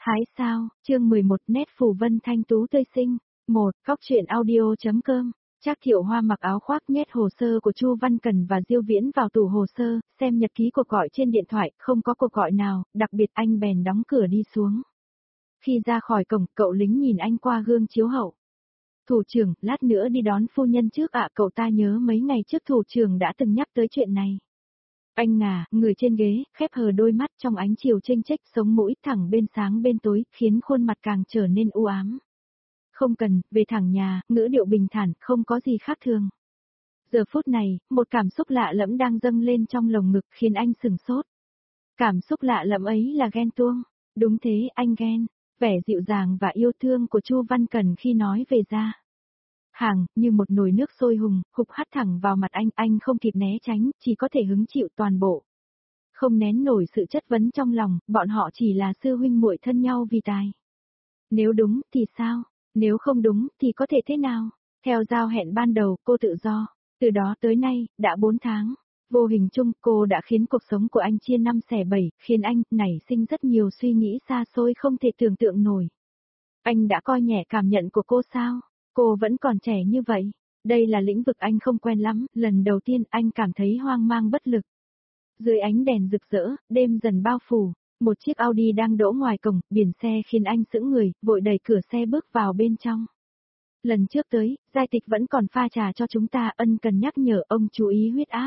Hái sao, chương 11 nét phù vân thanh tú tươi sinh. 1. Góc truyện audio.com. Trác Thiệu Hoa mặc áo khoác nhét hồ sơ của Chu Văn Cần và Diêu Viễn vào tủ hồ sơ, xem nhật ký cuộc gọi trên điện thoại, không có cuộc gọi nào, đặc biệt anh bèn đóng cửa đi xuống. Khi ra khỏi cổng, cậu lính nhìn anh qua gương chiếu hậu. Thủ trưởng, lát nữa đi đón phu nhân trước ạ, cậu ta nhớ mấy ngày trước thủ trưởng đã từng nhắc tới chuyện này. Anh ngả, người trên ghế, khép hờ đôi mắt trong ánh chiều chênh chếch, sống mũi thẳng bên sáng bên tối, khiến khuôn mặt càng trở nên u ám. Không cần, về thẳng nhà, ngữ điệu bình thản, không có gì khác thường. Giờ phút này, một cảm xúc lạ lẫm đang dâng lên trong lồng ngực khiến anh sửng sốt. Cảm xúc lạ lẫm ấy là ghen tuông. Đúng thế, anh ghen. Vẻ dịu dàng và yêu thương của Chu Văn Cần khi nói về Gia Hàng, như một nồi nước sôi hùng, hục hắt thẳng vào mặt anh không kịp né tránh, chỉ có thể hứng chịu toàn bộ. Không nén nổi sự chất vấn trong lòng, bọn họ chỉ là sư huynh muội thân nhau vì tài. Nếu đúng thì sao? Nếu không đúng thì có thể thế nào? Theo giao hẹn ban đầu, cô tự do. Từ đó tới nay, đã 4 tháng. Vô hình chung, cô đã khiến cuộc sống của anh chia 5 xẻ 7, khiến anh nảy sinh rất nhiều suy nghĩ xa xôi không thể tưởng tượng nổi. Anh đã coi nhẹ cảm nhận của cô sao? Cô vẫn còn trẻ như vậy. Đây là lĩnh vực anh không quen lắm, lần đầu tiên anh cảm thấy hoang mang bất lực. Dưới ánh đèn rực rỡ, đêm dần bao phủ, một chiếc Audi đang đỗ ngoài cổng, biển xe khiến anh sững người, vội đẩy cửa xe bước vào bên trong. Lần trước tới, Giai Tịch vẫn còn pha trà cho chúng ta, ân cần nhắc nhở ông chú ý huyết áp.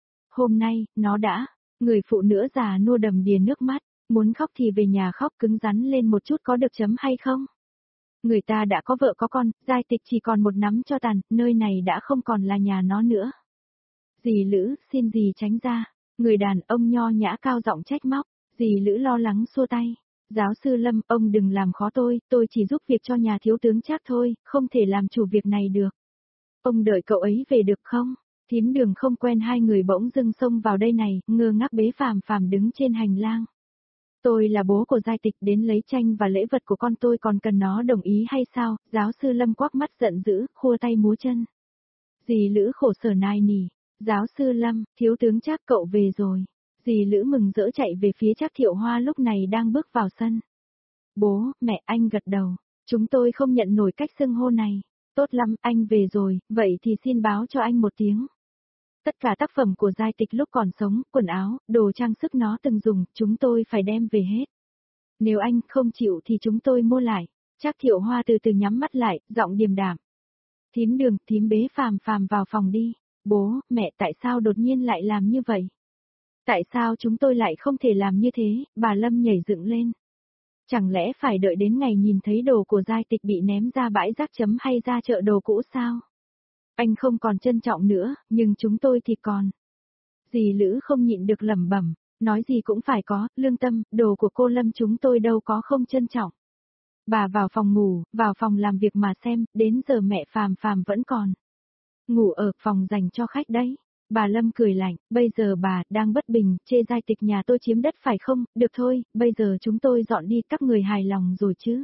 Hôm nay, nó đã, người phụ nữ già nua đầm đìa nước mắt, muốn khóc thì về nhà khóc cứng rắn lên một chút có được chấm hay không? Người ta đã có vợ có con, Giai Tịch chỉ còn một nắm cho tàn, nơi này đã không còn là nhà nó nữa. Dì Lữ, xin dì tránh ra. Người đàn ông nho nhã cao giọng trách móc, dì Lữ lo lắng xua tay. Giáo sư Lâm, ông đừng làm khó tôi chỉ giúp việc cho nhà thiếu tướng Trác thôi, không thể làm chủ việc này được. Ông đợi cậu ấy về được không? Thím Đường không quen hai người bỗng dưng xông vào đây này, ngơ ngác bế Phàm Phàm đứng trên hành lang. Tôi là bố của Giai Tịch, đến lấy tranh và lễ vật của con tôi còn cần nó đồng ý hay sao? Giáo sư Lâm quắc mắt giận dữ, khua tay múa chân. Dì Lữ khổ sở nài nỉ. Giáo sư Lâm, thiếu tướng Trác cậu về rồi. Dì Lữ mừng rỡ chạy về phía Trác Thiệu Hoa lúc này đang bước vào sân. Bố, mẹ, anh gật đầu. Chúng tôi không nhận nổi cách xưng hô này. Tốt lắm, anh về rồi, vậy thì xin báo cho anh một tiếng. Tất cả tác phẩm của Giai Tịch lúc còn sống, quần áo, đồ trang sức nó từng dùng, chúng tôi phải đem về hết. Nếu anh không chịu thì chúng tôi mua lại. Trác Thiệu Hoa từ từ nhắm mắt lại, giọng điềm đạm. Thím Đường, thím bế Phàm Phàm vào phòng đi. Bố, mẹ, tại sao đột nhiên lại làm như vậy? Tại sao chúng tôi lại không thể làm như thế? Bà Lâm nhảy dựng lên. Chẳng lẽ phải đợi đến ngày nhìn thấy đồ của Giai Tịch bị ném ra bãi rác chấm hay ra chợ đồ cũ sao? Anh không còn trân trọng nữa, nhưng chúng tôi thì còn. Dì Lữ không nhịn được lẩm bẩm, nói gì cũng phải có, lương tâm, đồ của cô Lâm chúng tôi đâu có không trân trọng. Bà vào phòng ngủ, vào phòng làm việc mà xem, đến giờ mẹ Phàm Phàm vẫn còn. Ngủ ở phòng dành cho khách đấy. Bà Lâm cười lạnh, bây giờ bà đang bất bình, chê Giai Tịch nhà tôi chiếm đất phải không? Được thôi, bây giờ chúng tôi dọn đi, các người hài lòng rồi chứ?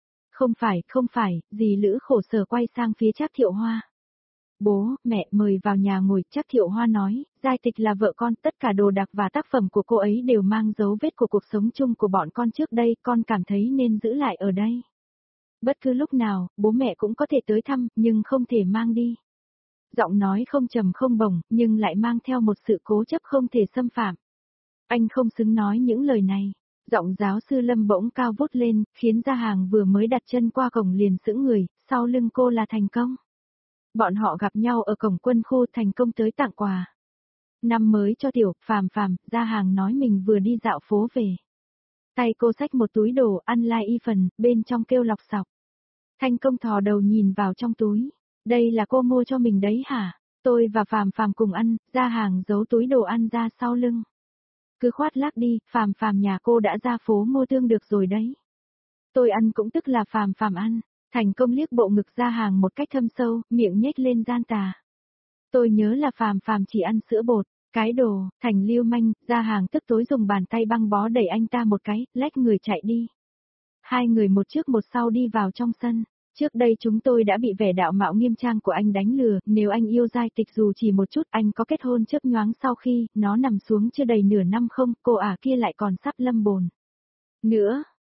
Không phải, dì Lữ khổ sở quay sang phía Trác Thiệu Hoa. Bố, mẹ mời vào nhà ngồi, Trác Thiệu Hoa nói, Giai Tịch là vợ con, tất cả đồ đạc và tác phẩm của cô ấy đều mang dấu vết của cuộc sống chung của bọn con trước đây, con cảm thấy nên giữ lại ở đây. Bất cứ lúc nào, bố mẹ cũng có thể tới thăm, nhưng không thể mang đi. Giọng nói không trầm không bổng, nhưng lại mang theo một sự cố chấp không thể xâm phạm. Anh không xứng nói những lời này. Giọng giáo sư Lâm bỗng cao vút lên, khiến Gia Hàng vừa mới đặt chân qua cổng liền sững người, sau lưng cô là Thành Công. Bọn họ gặp nhau ở cổng quân khu, Thành Công tới tặng quà. Năm mới cho tiểu, Phàm Phàm, Gia Hàng nói mình vừa đi dạo phố về. Tay cô xách một túi đồ ăn lai y phần, bên trong kêu lọc sọc. Thành Công thò đầu nhìn vào trong túi. Đây là cô mua cho mình đấy hả? Tôi và Phàm Phàm cùng ăn, Gia Hàng giấu túi đồ ăn ra sau lưng. Cứ khoác lác đi, Phàm Phàm nhà cô đã ra phố mua tương được rồi đấy. Tôi ăn cũng tức là Phàm Phàm ăn. Thành Công liếc bộ ngực Gia Hàng một cách thâm sâu, miệng nhếch lên gian tà. Tôi nhớ là Phàm Phàm chỉ ăn sữa bột. Cái đồ, Thành lưu manh, Gia Hàng tức tối dùng bàn tay băng bó đẩy anh ta một cái, lách người chạy đi. Hai người một trước một sau đi vào trong sân. Trước đây chúng tôi đã bị vẻ đạo mạo nghiêm trang của anh đánh lừa, nếu anh yêu Giai Tịch dù chỉ một chút anh có kết hôn chớp nhoáng sau khi nó nằm xuống chưa đầy nửa năm không, cô ả kia lại còn sắp lâm bồn. Nữa,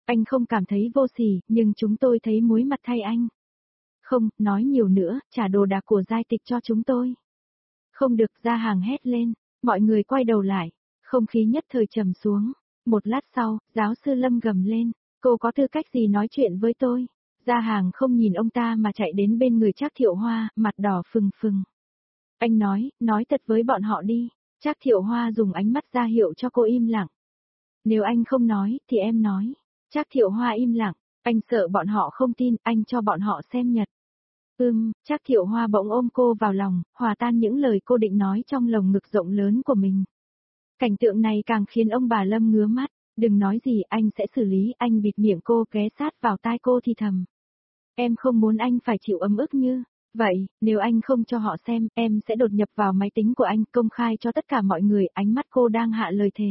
Anh không cảm thấy vô sỉ, nhưng chúng tôi thấy muối mặt thay anh. Không, nói nhiều nữa, trả đồ đạc của giai tịch cho chúng tôi. Không được, Gia Hàng hét lên, mọi người quay đầu lại, không khí nhất thời trầm xuống. Một lát sau, giáo sư Lâm gầm lên, cô có tư cách gì nói chuyện với tôi? Gia Hàng không nhìn ông ta mà chạy đến bên người Trác Thiệu Hoa, mặt đỏ phừng phừng. Anh nói thật với bọn họ đi. Trác Thiệu Hoa dùng ánh mắt ra hiệu cho cô im lặng. Nếu anh không nói, thì em nói. Trác Thiệu Hoa im lặng, anh sợ bọn họ không tin, anh cho bọn họ xem nhật. Trác Thiệu Hoa bỗng ôm cô vào lòng, hòa tan những lời cô định nói trong lồng ngực rộng lớn của mình. Cảnh tượng này càng khiến ông bà Lâm ngứa mắt, đừng nói gì anh sẽ xử lý, anh bịt miệng cô ghé sát vào tai cô thì thầm. Em không muốn anh phải chịu ấm ức như vậy, nếu anh không cho họ xem, em sẽ đột nhập vào máy tính của anh, công khai cho tất cả mọi người, ánh mắt cô đang hạ lời thề.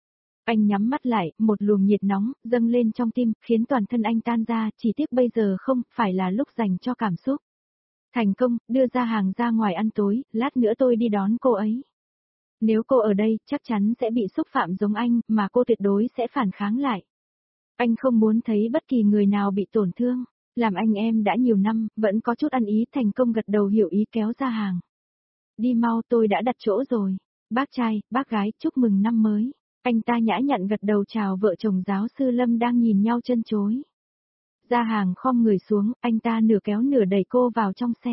Anh nhắm mắt lại, một luồng nhiệt nóng, dâng lên trong tim, khiến toàn thân anh tan ra, chỉ tiếc bây giờ không, phải là lúc dành cho cảm xúc. Thành công, đưa Gia Hàng ra ngoài ăn tối, lát nữa tôi đi đón cô ấy. Nếu cô ở đây, chắc chắn sẽ bị xúc phạm giống anh, mà cô tuyệt đối sẽ phản kháng lại. Anh không muốn thấy bất kỳ người nào bị tổn thương. Làm anh em đã nhiều năm, vẫn có chút ăn ý. Thành công gật đầu hiểu ý kéo Gia Hàng. Đi mau, tôi đã đặt chỗ rồi. Bác trai, bác gái, chúc mừng năm mới. Anh ta nhã nhặn gật đầu chào vợ chồng giáo sư Lâm đang nhìn nhau chân chối. Gia Hàng khom người xuống, anh ta nửa kéo nửa đẩy cô vào trong xe.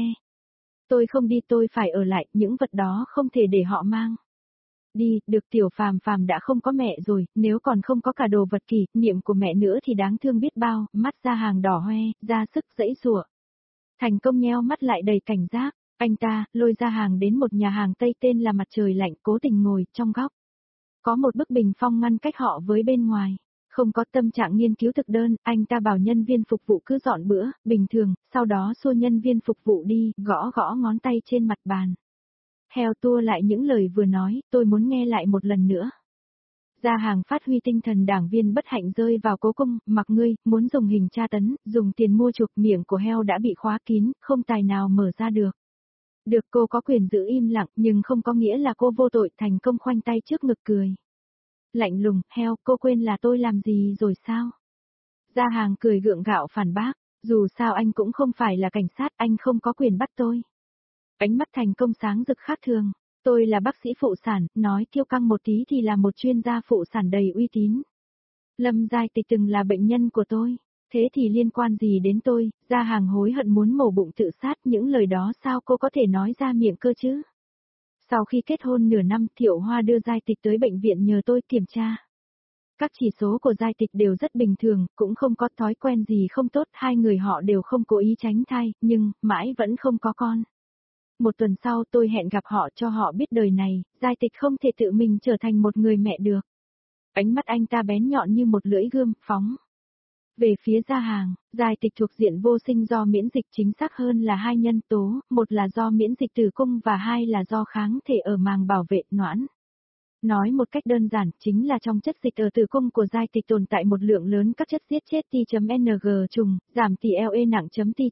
Tôi không đi, tôi phải ở lại, những vật đó không thể để họ mang. Đi, được, Tiểu Phàm Phàm đã không có mẹ rồi, nếu còn không có cả đồ vật kỷ niệm của mẹ nữa thì đáng thương biết bao, mắt Gia Hàng đỏ hoe, ra sức giãy giụa. Thành công nheo mắt lại đầy cảnh giác, anh ta lôi Gia Hàng đến một nhà hàng Tây tên là Mặt Trời Lạnh, cố tình ngồi trong góc. Có một bức bình phong ngăn cách họ với bên ngoài. Không có tâm trạng nghiên cứu thực đơn, anh ta bảo nhân viên phục vụ cứ dọn bữa, bình thường, sau đó xua nhân viên phục vụ đi, gõ gõ ngón tay trên mặt bàn. Heo tua lại những lời vừa nói, tôi muốn nghe lại một lần nữa. Gia Hàng phát huy tinh thần đảng viên bất hạnh rơi vào cố cung, mặc ngươi, muốn dùng hình tra tấn, dùng tiền mua chuộc, miệng của heo đã bị khóa kín, không tài nào mở ra được. Được, cô có quyền giữ im lặng, nhưng không có nghĩa là cô vô tội. Thành công khoanh tay trước ngực cười. Lạnh lùng, heo, cô quên là tôi làm gì rồi sao? Gia Hàng cười gượng gạo phản bác, dù sao anh cũng không phải là cảnh sát, anh không có quyền bắt tôi. Ánh mắt Thành công sáng rực khác thường, tôi là bác sĩ phụ sản, nói kiêu căng một tí thì là một chuyên gia phụ sản đầy uy tín. Lâm Giai Tịch từng là bệnh nhân của tôi, thế thì liên quan gì đến tôi? Gia Hàng hối hận muốn mổ bụng tự sát, những lời đó sao cô có thể nói ra miệng cơ chứ? Sau khi kết hôn nửa năm, Thiệu Hoa đưa Giai Tịch tới bệnh viện nhờ tôi kiểm tra. Các chỉ số của Giai Tịch đều rất bình thường, cũng không có thói quen gì không tốt, hai người họ đều không cố ý tránh thai, nhưng mãi vẫn không có con. Một tuần sau tôi hẹn gặp họ cho họ biết đời này, Giai Tịch không thể tự mình trở thành một người mẹ được. Ánh mắt anh ta bén nhọn như một lưỡi gươm, phóng. Về phía Gia Hàng, Giai Tịch thuộc diện vô sinh do miễn dịch, chính xác hơn là hai nhân tố, một là do miễn dịch tử cung và hai là do kháng thể ở màng bảo vệ noãn. Nói một cách đơn giản, chính là trong chất dịch ở tử cung của Giai Tịch tồn tại một lượng lớn các chất giết chết T.Ng trùng, giảm tỷ LE nặng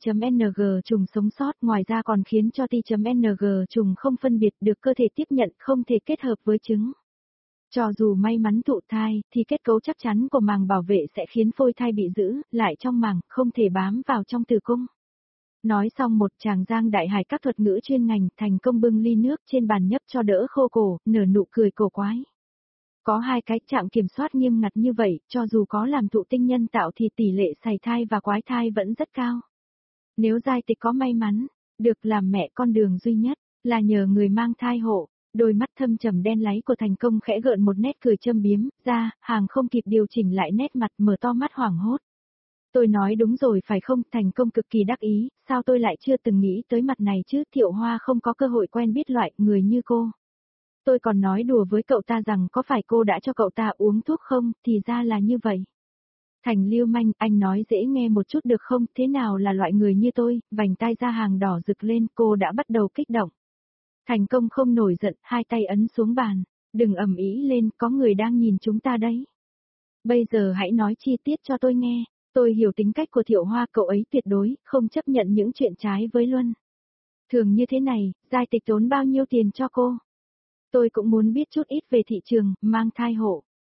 T.Ng trùng sống sót, ngoài ra còn khiến cho T.Ng trùng không phân biệt được cơ thể tiếp nhận, không thể kết hợp với trứng. Cho dù may mắn thụ thai, thì kết cấu chắc chắn của màng bảo vệ sẽ khiến phôi thai bị giữ lại trong màng, không thể bám vào trong tử cung. Nói xong một chàng giang đại hải các thuật ngữ chuyên ngành, Thành công bưng ly nước trên bàn nhấp cho đỡ khô cổ, nở nụ cười cổ quái. Có hai cái trạm kiểm soát nghiêm ngặt như vậy, cho dù có làm thụ tinh nhân tạo thì tỷ lệ sảy thai và quái thai vẫn rất cao. Nếu Giai Tịch có may mắn, được làm mẹ, con đường duy nhất là nhờ người mang thai hộ. Đôi mắt thâm trầm đen láy của Thành công khẽ gợn một nét cười châm biếm, Gia Hàng không kịp điều chỉnh lại nét mặt, mở to mắt hoảng hốt. Tôi nói đúng rồi phải không? Thành công cực kỳ đắc ý, sao tôi lại chưa từng nghĩ tới mặt này chứ? Thiệu Hoa không có cơ hội quen biết loại người như cô. Tôi còn nói đùa với cậu ta rằng có phải cô đã cho cậu ta uống thuốc không, thì ra là như vậy. Thành lưu manh, anh nói dễ nghe một chút được không? Thế nào là loại người như tôi? Vành tai Gia Hàng đỏ rực lên, cô đã bắt đầu kích động. Thành công không nổi giận, hai tay ấn xuống bàn. Đừng ầm ĩ lên, có người đang nhìn chúng ta đấy. Bây giờ hãy nói chi tiết cho tôi nghe. Tôi hiểu tính cách của Thiệu Hoa, cậu ấy tuyệt đối không chấp nhận những chuyện trái với Luân. Thường như thế này, Giai Tịch tốn bao nhiêu tiền cho cô? Tôi cũng muốn biết chút ít về thị trường mang thai hộ.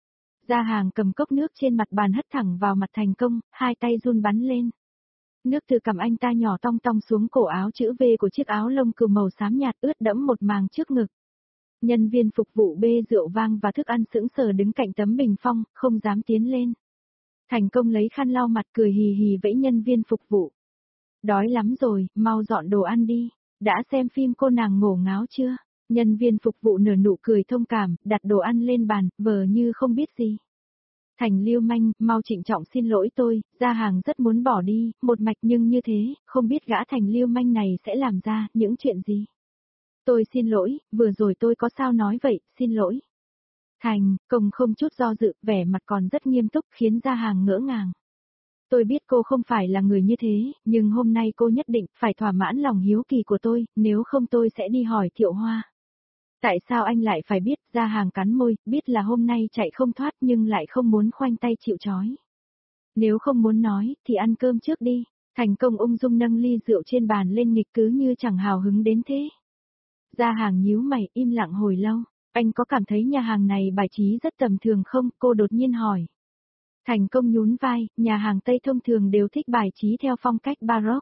Gia hàng cầm cốc nước trên mặt bàn hất thẳng vào mặt Thành Công, hai tay run bắn lên. Nước từ cằm anh ta nhỏ tong tong xuống cổ áo chữ V của chiếc áo lông cừu màu xám nhạt ướt đẫm một màng trước ngực. Nhân viên phục vụ bê rượu vang và thức ăn sững sờ đứng cạnh tấm bình phong, không dám tiến lên. Thành Công lấy khăn lau mặt cười hì hì vẫy nhân viên phục vụ. Đói lắm rồi, mau dọn đồ ăn đi. Đã xem phim cô nàng ngổ ngáo chưa? Nhân viên phục vụ nở nụ cười thông cảm, đặt đồ ăn lên bàn, vờ như không biết gì. Thành lưu manh, mau trịnh trọng xin lỗi tôi, Gia hàng rất muốn bỏ đi, một mạch nhưng như thế, không biết gã Thành lưu manh này sẽ làm ra những chuyện gì. Tôi xin lỗi, vừa rồi tôi có sao nói vậy, xin lỗi. Thành Công không chút do dự, vẻ mặt còn rất nghiêm túc khiến Gia hàng ngỡ ngàng. Tôi biết cô không phải là người như thế, nhưng hôm nay cô nhất định phải thỏa mãn lòng hiếu kỳ của tôi, nếu không tôi sẽ đi hỏi Thiệu Hoa. Tại sao anh lại phải biết? Gia hàng cắn môi, biết là hôm nay chạy không thoát nhưng lại không muốn khoanh tay chịu trói. Nếu không muốn nói, thì ăn cơm trước đi. Thành Công ung dung nâng ly rượu trên bàn lên nghịch cứ như chẳng hào hứng đến thế. Gia hàng nhíu mày, im lặng hồi lâu. Anh có cảm thấy nhà hàng này bài trí rất tầm thường không? Cô đột nhiên hỏi. Thành Công nhún vai, nhà hàng Tây thông thường đều thích bài trí theo phong cách Baroque.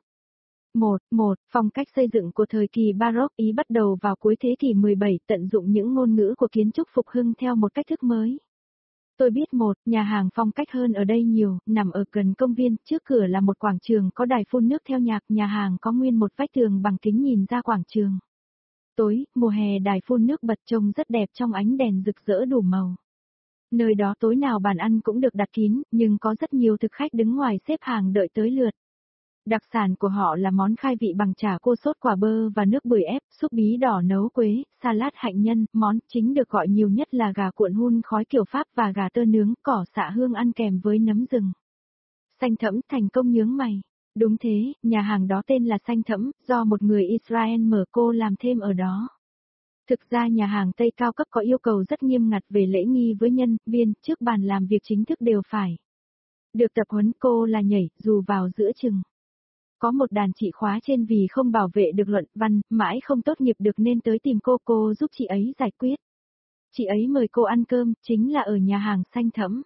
Phong cách xây dựng của thời kỳ Baroque Ý bắt đầu vào cuối thế kỷ 17, tận dụng những ngôn ngữ của kiến trúc phục hưng theo một cách thức mới. Tôi biết nhà hàng phong cách hơn ở đây nhiều, nằm ở gần công viên, trước cửa là một quảng trường có đài phun nước theo nhạc, nhà hàng có nguyên một vách tường bằng kính nhìn ra quảng trường. Tối, mùa hè đài phun nước bật trông rất đẹp trong ánh đèn rực rỡ đủ màu. Nơi đó tối nào bàn ăn cũng được đặt kín, nhưng có rất nhiều thực khách đứng ngoài xếp hàng đợi tới lượt. Đặc sản của họ là món khai vị bằng chả cô sốt quả bơ và nước bưởi ép, súp bí đỏ nấu quế, salad hạnh nhân, món chính được gọi nhiều nhất là gà cuộn hun khói kiểu Pháp và gà tơ nướng, cỏ xạ hương ăn kèm với nấm rừng. Xanh Thẫm, Thành Công nhướng mày. Đúng thế, nhà hàng đó tên là Xanh Thẫm, do một người Israel mở, cô làm thêm ở đó. Thực ra nhà hàng Tây cao cấp có yêu cầu rất nghiêm ngặt về lễ nghi với nhân viên, trước bàn làm việc chính thức đều phải được tập huấn. Cô là nhảy, dù vào giữa chừng. Có một đàn chị khóa trên vì không bảo vệ được luận văn, mãi không tốt nghiệp được nên tới tìm cô giúp chị ấy giải quyết. Chị ấy mời cô ăn cơm, chính là ở nhà hàng Xanh Thẫm.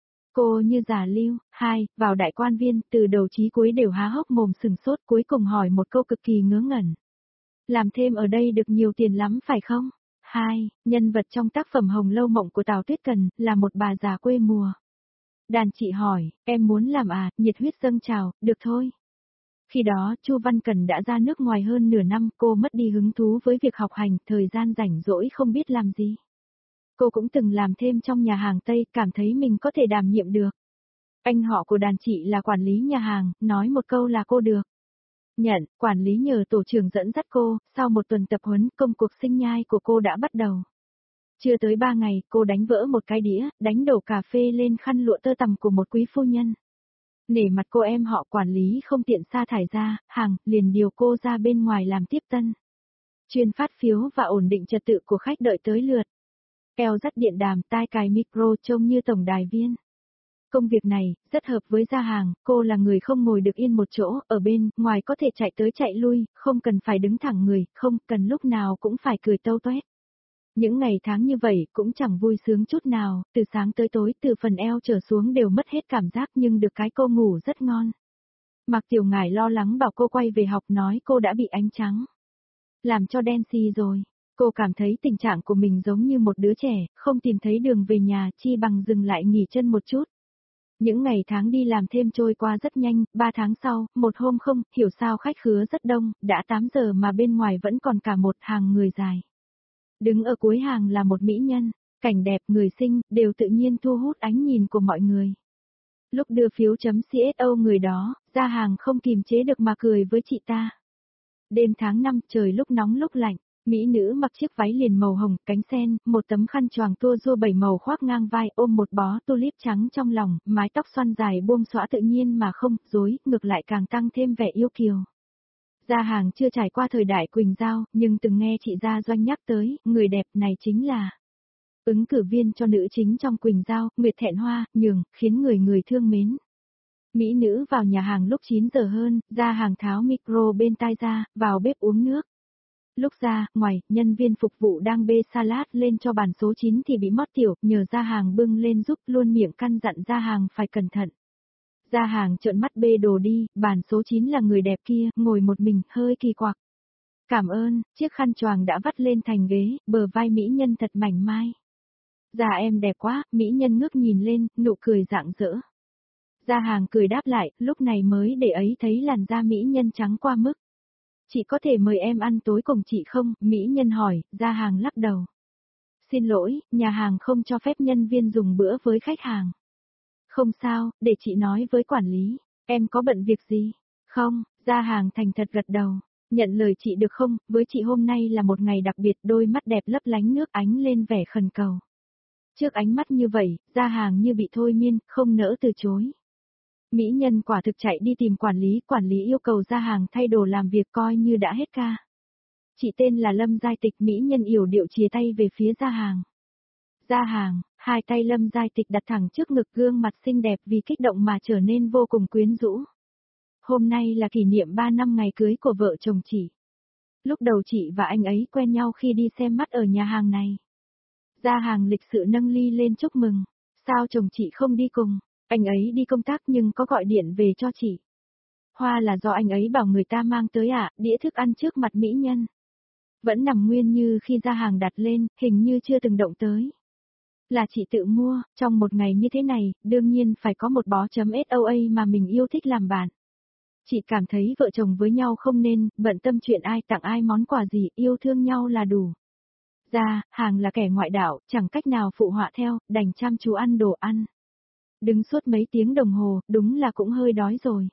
Cô như già lưu, vào đại quan viên, từ đầu chí cuối đều há hốc mồm sừng sốt, cuối cùng hỏi một câu cực kỳ ngớ ngẩn. Làm thêm ở đây được nhiều tiền lắm phải không? Nhân vật trong tác phẩm Hồng Lâu Mộng của Tào Tuyết Cần, là một bà già quê mùa. Đàn chị hỏi, em muốn làm à, nhiệt huyết dâng trào, được thôi. Khi đó, Chu Văn Cẩn đã ra nước ngoài hơn nửa năm, cô mất đi hứng thú với việc học hành, thời gian rảnh rỗi không biết làm gì. Cô cũng từng làm thêm trong nhà hàng Tây, cảm thấy mình có thể đảm nhiệm được. Anh họ của đàn chị là quản lý nhà hàng, nói một câu là cô được. Nhận, quản lý nhờ tổ trưởng dẫn dắt cô, sau một tuần tập huấn, công cuộc sinh nhai của cô đã bắt đầu. Chưa tới 3 ngày, cô đánh vỡ một cái đĩa, đánh đổ cà phê lên khăn lụa tơ tằm của một quý phu nhân. Nể mặt cô em họ quản lý không tiện sa thải ra, liền điều cô ra bên ngoài làm tiếp tân. Chuyên phát phiếu và ổn định trật tự của khách đợi tới lượt. Eo dắt điện đàm, tai cài micro trông như tổng đài viên. Công việc này, rất hợp với Gia hàng, cô là người không ngồi được yên một chỗ, ở bên, ngoài có thể chạy tới chạy lui, không cần phải đứng thẳng người, không cần lúc nào cũng phải cười tâu toét. Những ngày tháng như vậy cũng chẳng vui sướng chút nào, từ sáng tới tối, từ phần eo trở xuống đều mất hết cảm giác nhưng được cái cô ngủ rất ngon. Mạc Tiểu Ngải lo lắng bảo cô quay về học nói cô đã bị ánh trắng làm cho đen xì rồi. Cô cảm thấy tình trạng của mình giống như một đứa trẻ, không tìm thấy đường về nhà, chi bằng dừng lại nghỉ chân một chút. Những ngày tháng đi làm thêm trôi qua rất nhanh, 3 tháng sau, một hôm không, hiểu sao khách khứa rất đông, đã 8 giờ mà bên ngoài vẫn còn cả một hàng người dài. Đứng ở cuối hàng là một mỹ nhân, cảnh đẹp, người xinh, đều tự nhiên thu hút ánh nhìn của mọi người. Lúc đưa phiếu chấm CSO người đó, Gia hàng không kìm chế được mà cười với chị ta. Đêm tháng 5, trời lúc nóng lúc lạnh, mỹ nữ mặc chiếc váy liền màu hồng, cánh sen, một tấm khăn choàng tua rua 7 màu khoác ngang vai, ôm một bó tulip trắng trong lòng, mái tóc xoăn dài buông xõa tự nhiên mà không rối, ngược lại càng tăng thêm vẻ yêu kiều. Gia hàng chưa trải qua thời đại Quỳnh Giao, nhưng từng nghe chị Gia Doanh nhắc tới, người đẹp này chính là ứng cử viên cho nữ chính trong Quỳnh Giao, Nguyệt Thẹn Hoa, nhường, khiến người người thương mến. Mỹ nữ vào nhà hàng lúc 9 giờ hơn, Gia hàng tháo micro bên tai ra, vào bếp uống nước. Lúc ra, ngoài, nhân viên phục vụ đang bê salad lên cho bàn số 9 thì bị mót tiểu, nhờ gia hàng bưng lên giúp, luôn miệng căn dặn gia hàng phải cẩn thận. Gia hàng trợn mắt bê đồ đi, bàn số 9 là người đẹp kia, ngồi một mình, hơi kỳ quặc. Cảm ơn, chiếc khăn choàng đã vắt lên thành ghế, bờ vai mỹ nhân thật mảnh mai. Dạ em đẹp quá, mỹ nhân ngước nhìn lên, nụ cười rạng rỡ. Gia hàng cười đáp lại, lúc này mới để ấy thấy làn da mỹ nhân trắng qua mức. Chị có thể mời em ăn tối cùng chị không? Mỹ nhân hỏi, gia hàng lắc đầu. Xin lỗi, nhà hàng không cho phép nhân viên dùng bữa với khách hàng. Không sao, để chị nói với quản lý, em có bận việc gì? Không, gia hàng thành thật gật đầu. Nhận lời chị được không, với chị hôm nay là một ngày đặc biệt, đôi mắt đẹp lấp lánh nước ánh lên vẻ khẩn cầu. Trước ánh mắt như vậy, gia hàng như bị thôi miên, không nỡ từ chối. Mỹ nhân quả thực chạy đi tìm quản lý yêu cầu gia hàng thay đồ làm việc coi như đã hết ca. Chị tên là Lâm Giai Tịch, mỹ nhân yểu điệu chìa tay về phía gia hàng. Gia hàng, hai tay Lâm Giai Tịch đặt thẳng trước ngực, gương mặt xinh đẹp vì kích động mà trở nên vô cùng quyến rũ. Hôm nay là kỷ niệm 3 năm ngày cưới của vợ chồng chị. Lúc đầu chị và anh ấy quen nhau khi đi xem mắt ở nhà hàng này. Gia hàng lịch sự nâng ly lên chúc mừng. Sao chồng chị không đi cùng? Anh ấy đi công tác nhưng có gọi điện về cho chị. Hoa là do anh ấy bảo người ta mang tới ạ, đĩa thức ăn trước mặt mỹ nhân. Vẫn nằm nguyên như khi gia hàng đặt lên, hình như chưa từng động tới. Là chị tự mua, trong một ngày như thế này, đương nhiên phải có một bó.soa mà mình yêu thích làm bạn. Chị cảm thấy vợ chồng với nhau không nên bận tâm chuyện ai tặng ai món quà gì, yêu thương nhau là đủ. Hàng là kẻ ngoại đạo, chẳng cách nào phụ họa theo, đành chăm chú ăn đồ ăn. Đứng suốt mấy tiếng đồng hồ, đúng là cũng hơi đói rồi.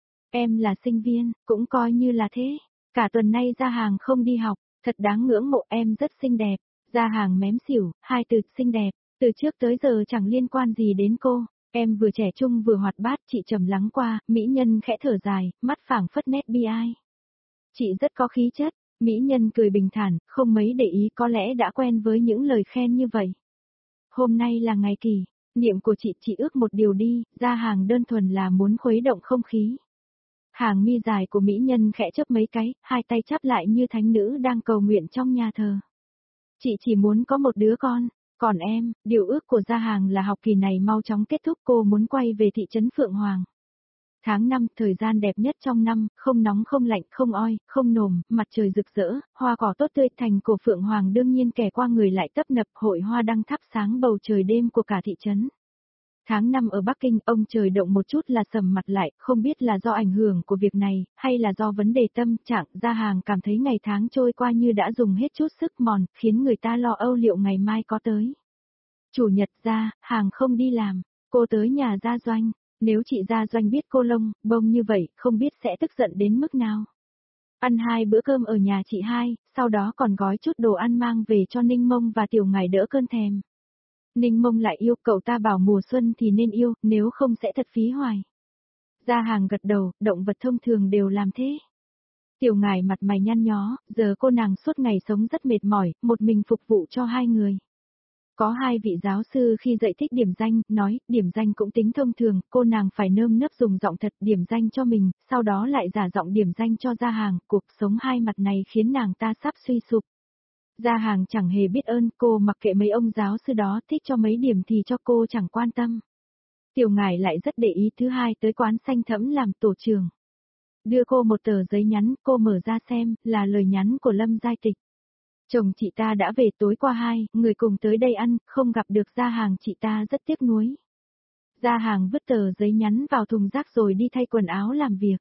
Em là sinh viên, cũng coi như là thế. Cả tuần nay gia hàng không đi học, thật đáng ngưỡng mộ, em rất xinh đẹp. Gia hàng mém xỉu, hai từ xinh đẹp, từ trước tới giờ chẳng liên quan gì đến cô. Em vừa trẻ trung vừa hoạt bát, chị trầm lắng qua, mỹ nhân khẽ thở dài, mắt phảng phất nét bi ai. Chị rất có khí chất, mỹ nhân cười bình thản, không mấy để ý, có lẽ đã quen với những lời khen như vậy. Hôm nay là ngày kỷ niệm của chị ước một điều đi, gia hàng đơn thuần là muốn khuấy động không khí. Hàng mi dài của mỹ nhân khẽ chớp mấy cái, hai tay chắp lại như thánh nữ đang cầu nguyện trong nhà thờ. Chị chỉ muốn có một đứa con, còn em, điều ước của gia hàng là học kỳ này mau chóng kết thúc, cô muốn quay về thị trấn Phượng Hoàng. Tháng 5, thời gian đẹp nhất trong năm, không nóng không lạnh, không oi, không nồm, mặt trời rực rỡ, hoa cỏ tốt tươi, thành cổ Phượng Hoàng đương nhiên kẻ qua người lại tấp nập, hội hoa đăng thắp sáng bầu trời đêm của cả thị trấn. Tháng 5 ở Bắc Kinh, ông trời động một chút là sầm mặt lại, không biết là do ảnh hưởng của việc này, hay là do vấn đề tâm trạng, gia hàng cảm thấy ngày tháng trôi qua như đã dùng hết chút sức mòn, khiến người ta lo âu liệu ngày mai có tới. Chủ nhật ra, hàng không đi làm, cô tới nhà gia doanh, nếu chị gia doanh biết cô lông, bông như vậy, không biết sẽ tức giận đến mức nào. Ăn 2 bữa cơm ở nhà chị hai, sau đó còn gói chút đồ ăn mang về cho Ninh Mông và Tiểu Ngải đỡ cơn thèm. Ninh Mông lại yêu, cậu ta bảo mùa xuân thì nên yêu, nếu không sẽ thật phí hoài. Gia hàng gật đầu, động vật thông thường đều làm thế. Tiểu Ngải mặt mày nhăn nhó, giờ cô nàng suốt ngày sống rất mệt mỏi, một mình phục vụ cho 2 người. Có 2 vị giáo sư khi dạy thích điểm danh, nói, điểm danh cũng tính thông thường, cô nàng phải nơm nớp dùng giọng thật điểm danh cho mình, sau đó lại giả giọng điểm danh cho gia hàng, cuộc sống hai mặt này khiến nàng ta sắp suy sụp. Gia hàng chẳng hề biết ơn, cô mặc kệ mấy ông giáo sư đó, thích cho mấy điểm thì cho cô chẳng quan tâm. Tiểu Ngải lại rất để ý, thứ hai tới quán xanh thẫm làm tổ trưởng. Đưa cô một tờ giấy nhắn, cô mở ra xem, là lời nhắn của Lâm Giai Tịch. Chồng chị ta đã về tối qua 2, người cùng tới đây ăn, không gặp được gia hàng, chị ta rất tiếc nuối. Gia hàng vứt tờ giấy nhắn vào thùng rác rồi đi thay quần áo làm việc.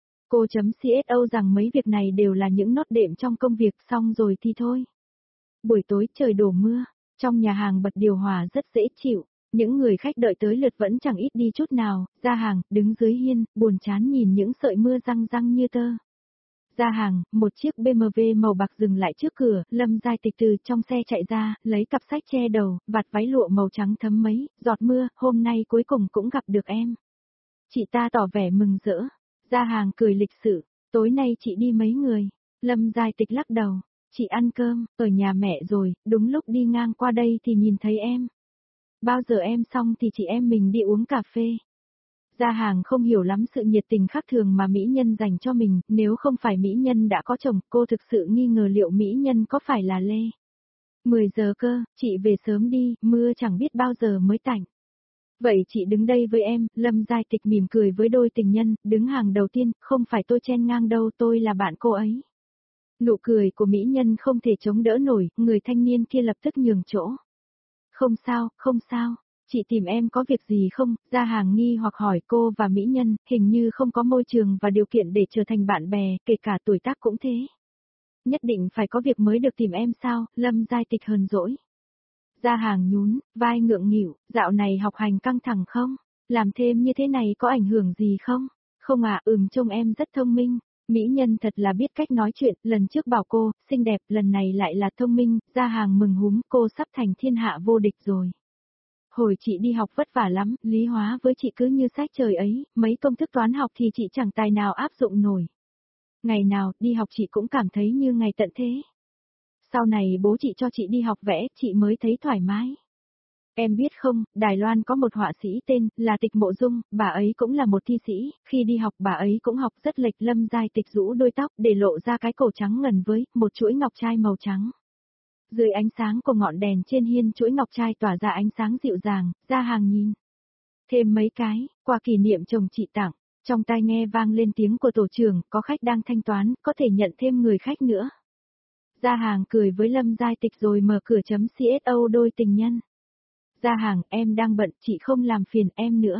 Cô chấm CSO rằng mấy việc này đều là những nốt đệm trong công việc, xong rồi thì thôi. Buổi tối trời đổ mưa, trong nhà hàng bật điều hòa rất dễ chịu, những người khách đợi tới lượt vẫn chẳng ít đi chút nào, gia hàng, đứng dưới hiên, buồn chán nhìn những sợi mưa răng răng như tơ. Gia hàng, một chiếc BMW màu bạc dừng lại trước cửa, Lâm Giai Tịch từ trong xe chạy ra, lấy cặp sách che đầu, vạt váy lụa màu trắng thấm mấy, giọt mưa, hôm nay cuối cùng cũng gặp được em. Chị ta tỏ vẻ mừng rỡ, gia hàng cười lịch sự, tối nay chị đi mấy người, Lâm Giai Tịch lắc đầu, chị ăn cơm, ở nhà mẹ rồi, đúng lúc đi ngang qua đây thì nhìn thấy em. Bao giờ em xong thì chị em mình đi uống cà phê. Gia Hàng không hiểu lắm sự nhiệt tình khác thường mà mỹ nhân dành cho mình, nếu không phải mỹ nhân đã có chồng, cô thực sự nghi ngờ liệu mỹ nhân có phải là Lê. 10 giờ cơ, chị về sớm đi, mưa chẳng biết bao giờ mới tạnh. Vậy chị đứng đây với em, Lâm Giai Tịch mỉm cười với đôi tình nhân, đứng hàng đầu tiên, không phải tôi chen ngang đâu, tôi là bạn cô ấy. Nụ cười của mỹ nhân không thể chống đỡ nổi, người thanh niên kia lập tức nhường chỗ. Không sao, không sao, chị tìm em có việc gì không? Gia Hàng nghi hoặc hỏi cô và mỹ nhân, hình như không có môi trường và điều kiện để trở thành bạn bè, kể cả tuổi tác cũng thế. Nhất định phải có việc mới được tìm em sao? Lâm Giai Tịch hờn dỗi. Gia Hàng nhún, vai ngượng nghịu, dạo này học hành căng thẳng không? Làm thêm như thế này có ảnh hưởng gì không? Không à, trông em rất thông minh. Mỹ nhân thật là biết cách nói chuyện, lần trước bảo cô, xinh đẹp, lần này lại là thông minh, Gia Hàng mừng húm, cô sắp thành thiên hạ vô địch rồi. Hồi chị đi học vất vả lắm, lý hóa với chị cứ như sách trời ấy, mấy công thức toán học thì chị chẳng tài nào áp dụng nổi. Ngày nào, đi học chị cũng cảm thấy như ngày tận thế. Sau này bố chị cho chị đi học vẽ, chị mới thấy thoải mái. Em biết không, Đài Loan có một họa sĩ tên là Tịch Mộ Dung, bà ấy cũng là một thi sĩ, khi đi học bà ấy cũng học rất lệch. Lâm Giai Tịch rũ đôi tóc để lộ ra cái cổ trắng ngần với một chuỗi ngọc trai màu trắng. Dưới ánh sáng của ngọn đèn trên hiên chuỗi ngọc trai tỏa ra ánh sáng dịu dàng, Gia Hàng nhìn. Thêm mấy cái, quà kỷ niệm chồng chị tặng, trong tai nghe vang lên tiếng của tổ trưởng, có khách đang thanh toán, có thể nhận thêm người khách nữa. Gia Hàng cười với Lâm Giai Tịch rồi mở cửa chấm CSO đôi tình nhân. Gia Hàng, em đang bận, chị không làm phiền em nữa.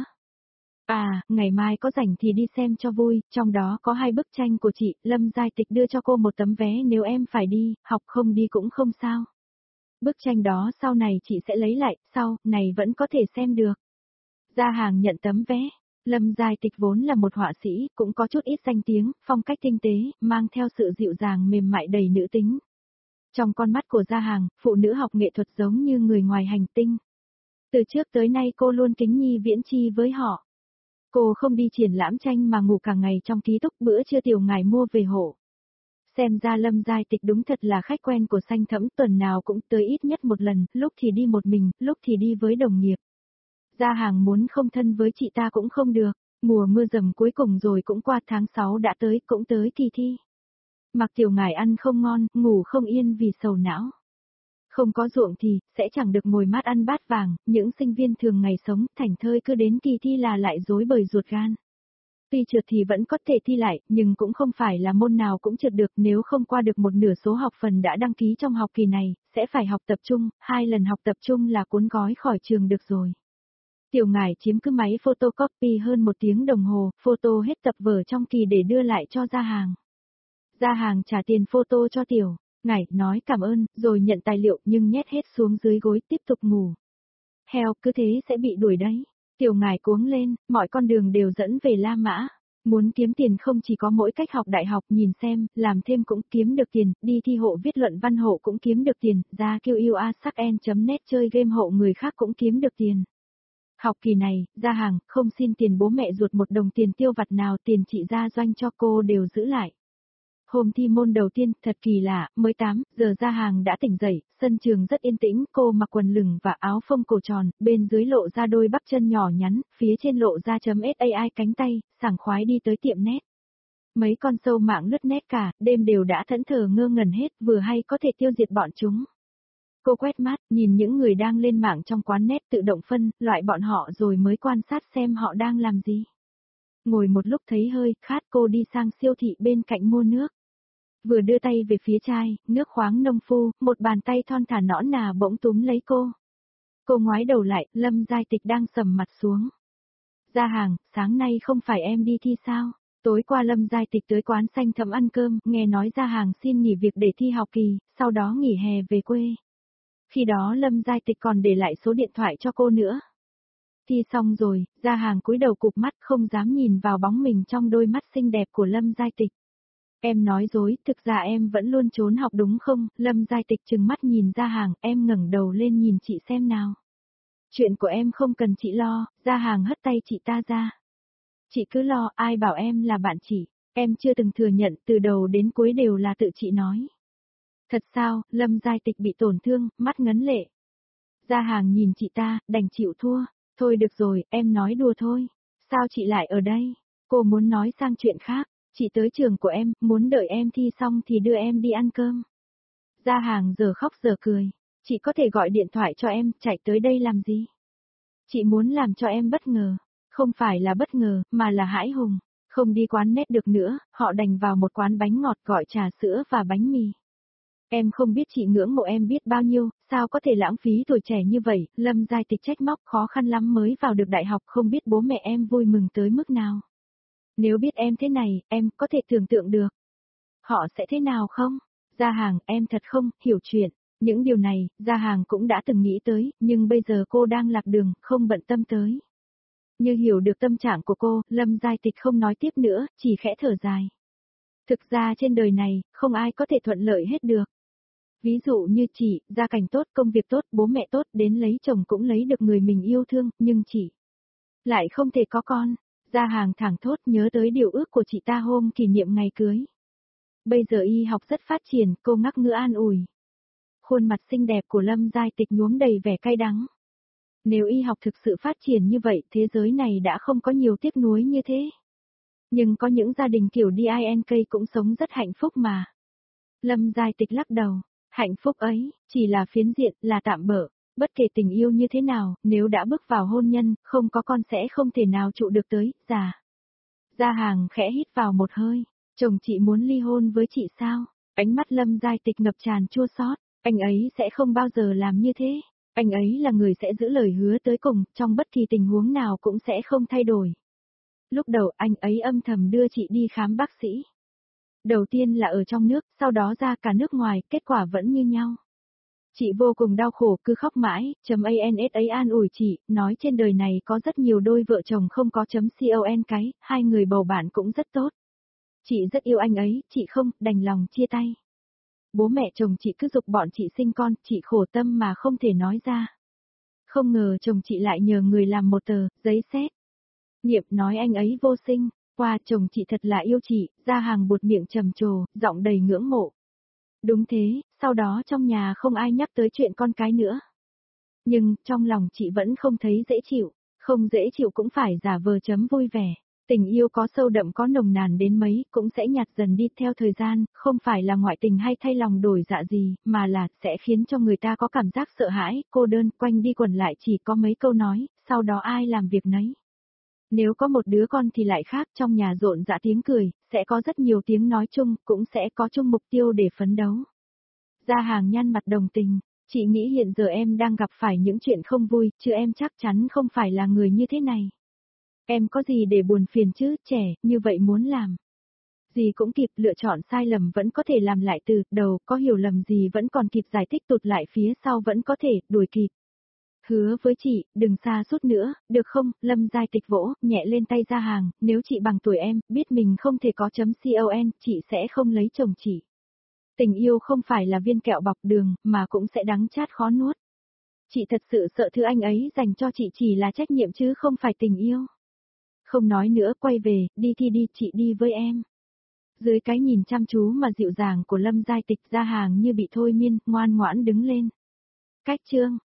À, ngày mai có rảnh thì đi xem cho vui, trong đó có 2 bức tranh của chị, Lâm Giai Tịch đưa cho cô một tấm vé nếu em phải đi, học không đi cũng không sao. Bức tranh đó sau này chị sẽ lấy lại, sau, này vẫn có thể xem được. Gia Hàng nhận tấm vé. Lâm Giai Tịch vốn là một họa sĩ, cũng có chút ít danh tiếng, phong cách tinh tế, mang theo sự dịu dàng mềm mại đầy nữ tính. Trong con mắt của Gia Hàng, phụ nữ học nghệ thuật giống như người ngoài hành tinh. Từ trước tới nay cô luôn kính nhi viễn chi với họ. Cô không đi triển lãm tranh mà ngủ cả ngày trong ký túc, bữa trưa tiểu ngài mua về hộ. Xem ra Lâm Giai Tịch đúng thật là khách quen của Xanh Thẫm, tuần nào cũng tới ít nhất một lần, lúc thì đi một mình, lúc thì đi với đồng nghiệp. Gia Hàng muốn không thân với chị ta cũng không được, mùa mưa dầm cuối cùng rồi cũng qua, tháng 6 đã tới, cũng tới kỳ thi. Mặc tiểu ngài ăn không ngon, ngủ không yên vì sầu não. Không có ruộng thì, sẽ chẳng được ngồi mát ăn bát vàng, những sinh viên thường ngày sống, thảnh thơi cứ đến kỳ thi là lại rối bời ruột gan. Tuy trượt thì vẫn có thể thi lại, nhưng cũng không phải là môn nào cũng trượt được, nếu không qua được một nửa số học phần đã đăng ký trong học kỳ này, sẽ phải học tập trung, 2 lần học tập trung là cuốn gói khỏi trường được rồi. Tiểu ngải chiếm cứ máy photocopy hơn 1 tiếng đồng hồ, photo hết tập vở trong kỳ để đưa lại cho Gia Hàng. Gia Hàng trả tiền photo cho tiểu ngải, nói cảm ơn, rồi nhận tài liệu nhưng nhét hết xuống dưới gối tiếp tục ngủ. Heo, cứ thế sẽ bị đuổi đấy. Tiểu ngải cuống lên, mọi con đường đều dẫn về La Mã. Muốn kiếm tiền không chỉ có mỗi cách học đại học, nhìn xem, làm thêm cũng kiếm được tiền, đi thi hộ viết luận văn hộ cũng kiếm được tiền, ra kêu yêu net chơi game hộ người khác cũng kiếm được tiền. Học kỳ này, Gia Hàng không xin tiền bố mẹ ruột một đồng tiền tiêu vặt nào, tiền chị Gia Doanh cho cô đều giữ lại. Hôm thi môn đầu tiên, thật kỳ lạ, mới 8 giờ Gia Hàng đã tỉnh dậy, sân trường rất yên tĩnh, cô mặc quần lửng và áo phông cổ tròn, bên dưới lộ ra đôi bắp chân nhỏ nhắn, phía trên lộ ra .sai cánh tay, sảng khoái đi tới tiệm nét. Mấy con sâu mạng lướt nét cả, đêm đều đã thẫn thờ ngơ ngẩn hết, vừa hay có thể tiêu diệt bọn chúng. Cô quét mắt, nhìn những người đang lên mạng trong quán nét, tự động phân loại bọn họ rồi mới quan sát xem họ đang làm gì. Ngồi một lúc thấy hơi khát, cô đi sang siêu thị bên cạnh mua nước. Vừa đưa tay về phía chai, nước khoáng nông phu, một bàn tay thon thả nõn nà bỗng túm lấy cô. Cô ngoái đầu lại, Lâm Giai Tịch đang sầm mặt xuống. Gia Hàng, sáng nay không phải em đi thi sao? Tối qua Lâm Giai Tịch tới quán Xanh Thẫm ăn cơm, nghe nói Gia Hàng xin nghỉ việc để thi học kỳ, sau đó nghỉ hè về quê. Khi đó Lâm Giai Tịch còn để lại số điện thoại cho cô nữa. Thi xong rồi, Gia Hàng cúi đầu cụp mắt không dám nhìn vào bóng mình trong đôi mắt xinh đẹp của Lâm Giai Tịch. Em nói dối, thực ra em vẫn luôn trốn học đúng không? Lâm Giai Tịch trừng mắt nhìn Gia Hàng, em ngẩng đầu lên nhìn chị xem nào. Chuyện của em không cần chị lo, Gia Hàng hất tay chị ta ra. Chị cứ lo, ai bảo em là bạn chị, em chưa từng thừa nhận, từ đầu đến cuối đều là tự chị nói. Thật sao? Lâm Giai Tịch bị tổn thương, mắt ngấn lệ. Gia Hàng nhìn chị ta, đành chịu thua. Thôi được rồi, em nói đùa thôi. Sao chị lại ở đây? Cô muốn nói sang chuyện khác. Chị tới trường của em, muốn đợi em thi xong thì đưa em đi ăn cơm. Gia Hàng giờ khóc giờ cười. Chị có thể gọi điện thoại cho em, chạy tới đây làm gì? Chị muốn làm cho em bất ngờ. Không phải là bất ngờ, mà là hãi hùng. Không đi quán nét được nữa, họ đành vào một quán bánh ngọt gọi trà sữa và bánh mì. Em không biết chị ngưỡng mộ em biết bao nhiêu, sao có thể lãng phí tuổi trẻ như vậy, Lâm Giai Tịch trách móc khó khăn lắm mới vào được đại học không biết bố mẹ em vui mừng tới mức nào. Nếu biết em thế này, em có thể tưởng tượng được. Họ sẽ thế nào không? Gia Hàng, em thật không hiểu chuyện. Những điều này, Gia Hàng cũng đã từng nghĩ tới, nhưng bây giờ cô đang lạc đường, không bận tâm tới. Như hiểu được tâm trạng của cô, Lâm Giai Tịch không nói tiếp nữa, chỉ khẽ thở dài. Thực ra trên đời này, không ai có thể thuận lợi hết được. Ví dụ như chị, gia cảnh tốt, công việc tốt, bố mẹ tốt, đến lấy chồng cũng lấy được người mình yêu thương, nhưng chị lại không thể có con. Gia Hàng thẳng thốt nhớ tới điều ước của chị ta hôm kỷ niệm ngày cưới. Bây giờ y học rất phát triển, cô ngắc ngữ an ủi. Khuôn mặt xinh đẹp của Lâm Giai Tịch nhuốm đầy vẻ cay đắng. Nếu y học thực sự phát triển như vậy, thế giới này đã không có nhiều tiếc nuối như thế. Nhưng có những gia đình kiểu DINK cũng sống rất hạnh phúc mà. Lâm Giai Tịch lắc đầu, hạnh phúc ấy, chỉ là phiến diện, là tạm bợ. Bất kể tình yêu như thế nào, nếu đã bước vào hôn nhân, không có con sẽ không thể nào trụ được tới, già. Gia Hàng khẽ hít vào một hơi, chồng chị muốn ly hôn với chị sao? Ánh mắt Lâm Giai Tịch ngập tràn chua xót, anh ấy sẽ không bao giờ làm như thế. Anh ấy là người sẽ giữ lời hứa tới cùng, trong bất kỳ tình huống nào cũng sẽ không thay đổi. Lúc đầu anh ấy âm thầm đưa chị đi khám bác sĩ. Đầu tiên là ở trong nước, sau đó ra cả nước ngoài, kết quả vẫn như nhau. Chị vô cùng đau khổ cứ khóc mãi, .ANS ấy an ủi chị, nói trên đời này có rất nhiều đôi vợ chồng không có .CON cái, hai người bầu bạn cũng rất tốt. Chị rất yêu anh ấy, chị không, đành lòng chia tay. Bố mẹ chồng chị cứ giục bọn chị sinh con, chị khổ tâm mà không thể nói ra. Không ngờ chồng chị lại nhờ người làm một tờ, giấy xét. Nghiệm nói anh ấy vô sinh, qua chồng chị thật là yêu chị, Gia Hàng buột miệng trầm trồ, giọng đầy ngưỡng mộ. Đúng thế, sau đó trong nhà không ai nhắc tới chuyện con cái nữa. Nhưng, trong lòng chị vẫn không thấy dễ chịu, không dễ chịu cũng phải giả vờ chấm vui vẻ. Tình yêu có sâu đậm có nồng nàn đến mấy, cũng sẽ nhạt dần đi theo thời gian, không phải là ngoại tình hay thay lòng đổi dạ gì, mà là, sẽ khiến cho người ta có cảm giác sợ hãi, cô đơn, quanh đi quẩn lại chỉ có mấy câu nói, sau đó ai làm việc nấy. Nếu có một đứa con thì lại khác, trong nhà rộn rã tiếng cười, sẽ có rất nhiều tiếng nói chung, cũng sẽ có chung mục tiêu để phấn đấu. Gia Hàng nhăn mặt đồng tình, chị nghĩ hiện giờ em đang gặp phải những chuyện không vui, chứ em chắc chắn không phải là người như thế này. Em có gì để buồn phiền chứ, trẻ, như vậy muốn làm. Gì cũng kịp, lựa chọn sai lầm vẫn có thể làm lại từ đầu, có hiểu lầm gì vẫn còn kịp giải thích tụt lại phía sau vẫn có thể, đuổi kịp. Hứa với chị, đừng xa suốt nữa, được không? Lâm Giai Tịch vỗ, nhẹ lên tay Gia Hàng, nếu chị bằng tuổi em, biết mình không thể có .CON, chị sẽ không lấy chồng chị. Tình yêu không phải là viên kẹo bọc đường, mà cũng sẽ đắng chát khó nuốt. Chị thật sự sợ thứ anh ấy dành cho chị chỉ là trách nhiệm chứ không phải tình yêu. Không nói nữa, quay về, đi thi đi, chị đi với em. Dưới cái nhìn chăm chú mà dịu dàng của Lâm Giai Tịch, Gia Hàng như bị thôi miên, ngoan ngoãn đứng lên. Cách chương